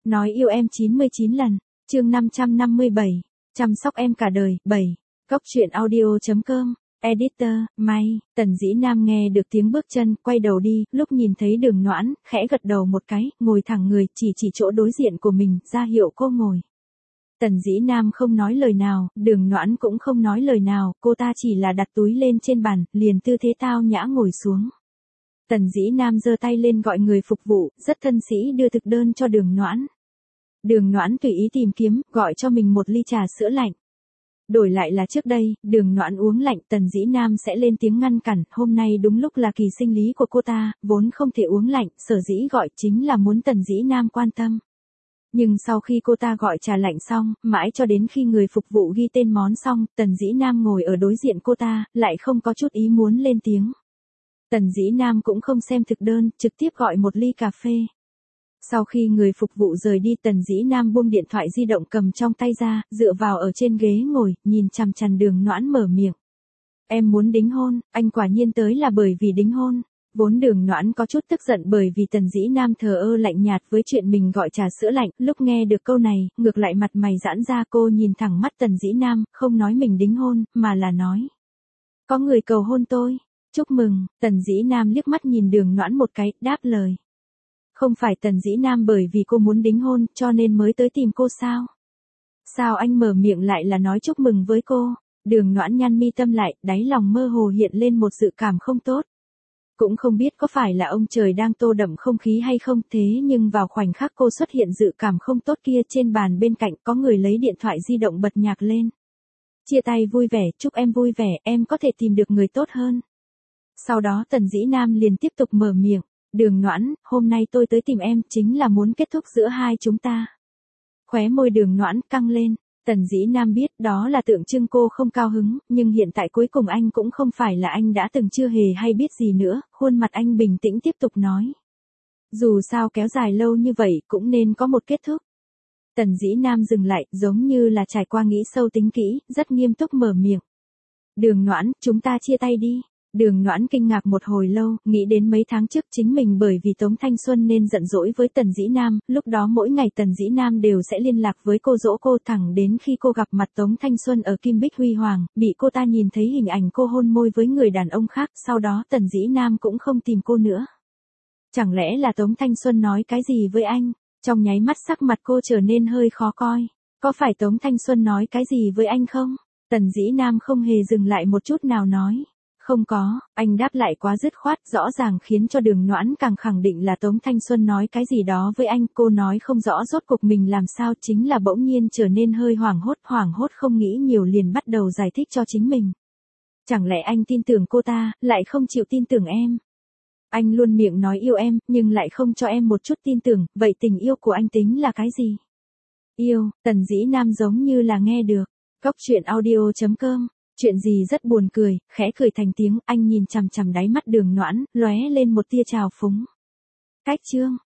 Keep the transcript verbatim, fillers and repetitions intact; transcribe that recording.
Nói yêu em chín mươi chín lần, chương năm trăm năm mươi bảy, chăm sóc em cả đời, bảy. Góc truyện audio.com, editor, May. Tần Dĩ Nam nghe được tiếng bước chân, quay đầu đi, lúc nhìn thấy Đường Noãn, khẽ gật đầu một cái, ngồi thẳng người, chỉ chỉ chỗ đối diện của mình, ra hiệu cô ngồi. Tần Dĩ Nam không nói lời nào, Đường Noãn cũng không nói lời nào, cô ta chỉ là đặt túi lên trên bàn, liền tư thế tao nhã ngồi xuống. Tần Dĩ Nam giơ tay lên gọi người phục vụ, rất thân sĩ đưa thực đơn cho Đường Noãn. Đường Noãn tùy ý tìm kiếm, gọi cho mình một ly trà sữa lạnh. Đổi lại là trước đây, Đường Noãn uống lạnh, Tần Dĩ Nam sẽ lên tiếng ngăn cản, hôm nay đúng lúc là kỳ sinh lý của cô ta, vốn không thể uống lạnh, sở dĩ gọi chính là muốn Tần Dĩ Nam quan tâm. Nhưng sau khi cô ta gọi trà lạnh xong, mãi cho đến khi người phục vụ ghi tên món xong, Tần Dĩ Nam ngồi ở đối diện cô ta, lại không có chút ý muốn lên tiếng. Tần Dĩ Nam cũng không xem thực đơn, trực tiếp gọi một ly cà phê. Sau khi người phục vụ rời đi, Tần Dĩ Nam buông điện thoại di động cầm trong tay ra, dựa vào ở trên ghế ngồi, nhìn chằm chằm Đường Noãn mở miệng. Em muốn đính hôn, anh quả nhiên tới là bởi vì đính hôn. Vốn Đường Noãn có chút tức giận bởi vì Tần Dĩ Nam thờ ơ lạnh nhạt với chuyện mình gọi trà sữa lạnh, lúc nghe được câu này, ngược lại mặt mày giãn ra, cô nhìn thẳng mắt Tần Dĩ Nam, không nói mình đính hôn, mà là nói. Có người cầu hôn tôi. Chúc mừng, Tần Dĩ Nam liếc mắt nhìn Đường Noãn một cái, đáp lời. Không phải Tần Dĩ Nam bởi vì cô muốn đính hôn, cho nên mới tới tìm cô sao? Sao anh mở miệng lại là nói chúc mừng với cô? Đường Noãn nhăn mi tâm lại, đáy lòng mơ hồ hiện lên một dự cảm không tốt. Cũng không biết có phải là ông trời đang tô đậm không khí hay không, thế nhưng vào khoảnh khắc cô xuất hiện dự cảm không tốt kia, trên bàn bên cạnh có người lấy điện thoại di động bật nhạc lên. Chia tay vui vẻ, chúc em vui vẻ, em có thể tìm được người tốt hơn. Sau đó Tần Dĩ Nam liền tiếp tục mở miệng. Đường Noãn, hôm nay tôi tới tìm em, chính là muốn kết thúc giữa hai chúng ta. Khóe môi Đường Noãn căng lên, Tần Dĩ Nam biết đó là tượng trưng cô không cao hứng, nhưng hiện tại cuối cùng anh cũng không phải là anh đã từng chưa hề hay biết gì nữa, khuôn mặt anh bình tĩnh tiếp tục nói. Dù sao kéo dài lâu như vậy cũng nên có một kết thúc. Tần Dĩ Nam dừng lại, giống như là trải qua nghĩ sâu tính kỹ, rất nghiêm túc mở miệng. Đường Noãn, chúng ta chia tay đi. Đường Noãn kinh ngạc một hồi lâu, nghĩ đến mấy tháng trước chính mình bởi vì Tống Thanh Xuân nên giận dỗi với Tần Dĩ Nam, lúc đó mỗi ngày Tần Dĩ Nam đều sẽ liên lạc với cô dỗ cô thẳng đến khi cô gặp mặt Tống Thanh Xuân ở Kim Bích Huy Hoàng, bị cô ta nhìn thấy hình ảnh cô hôn môi với người đàn ông khác, sau đó Tần Dĩ Nam cũng không tìm cô nữa. Chẳng lẽ là Tống Thanh Xuân nói cái gì với anh? Trong nháy mắt sắc mặt cô trở nên hơi khó coi. Có phải Tống Thanh Xuân nói cái gì với anh không? Tần Dĩ Nam không hề dừng lại một chút nào nói. Không có, anh đáp lại quá dứt khoát, rõ ràng khiến cho Đường Noãn càng khẳng định là Tống Thanh Xuân nói cái gì đó với anh, cô nói không rõ rốt cuộc mình làm sao, chính là bỗng nhiên trở nên hơi hoảng hốt, hoảng hốt không nghĩ nhiều liền bắt đầu giải thích cho chính mình. Chẳng lẽ anh tin tưởng cô ta, lại không chịu tin tưởng em? Anh luôn miệng nói yêu em, nhưng lại không cho em một chút tin tưởng, vậy tình yêu của anh tính là cái gì? Yêu, Tần Dĩ Nam giống như là nghe được. Góc truyện audio.com. Chuyện gì rất buồn cười, khẽ cười thành tiếng, anh nhìn chằm chằm đáy mắt Đường Noãn, lóe lên một tia trào phúng. Cách chương.